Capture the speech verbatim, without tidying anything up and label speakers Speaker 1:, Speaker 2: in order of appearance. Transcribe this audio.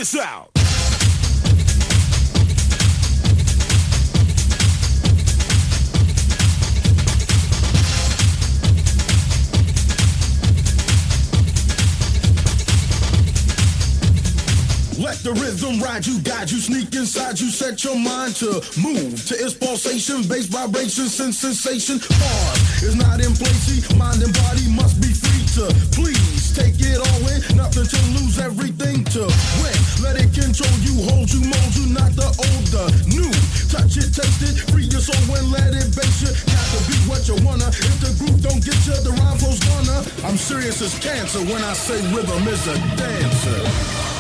Speaker 1: this out. Let the rhythm ride you, guide you, sneak inside you, set your mind to move to its pulsation, bass vibration, sense sensation. Pause is not in place, see, mind and body must be free to please take it all in, nothing to lose, everything to win. Let it control you, hold you, mold you, not the old, the new. Touch it, taste it, free your soul and let it base you. Got to be what you wanna. If the groove don't get you, the rhyme flow's gonna. I'm serious as cancer when I say rhythm is a dancer.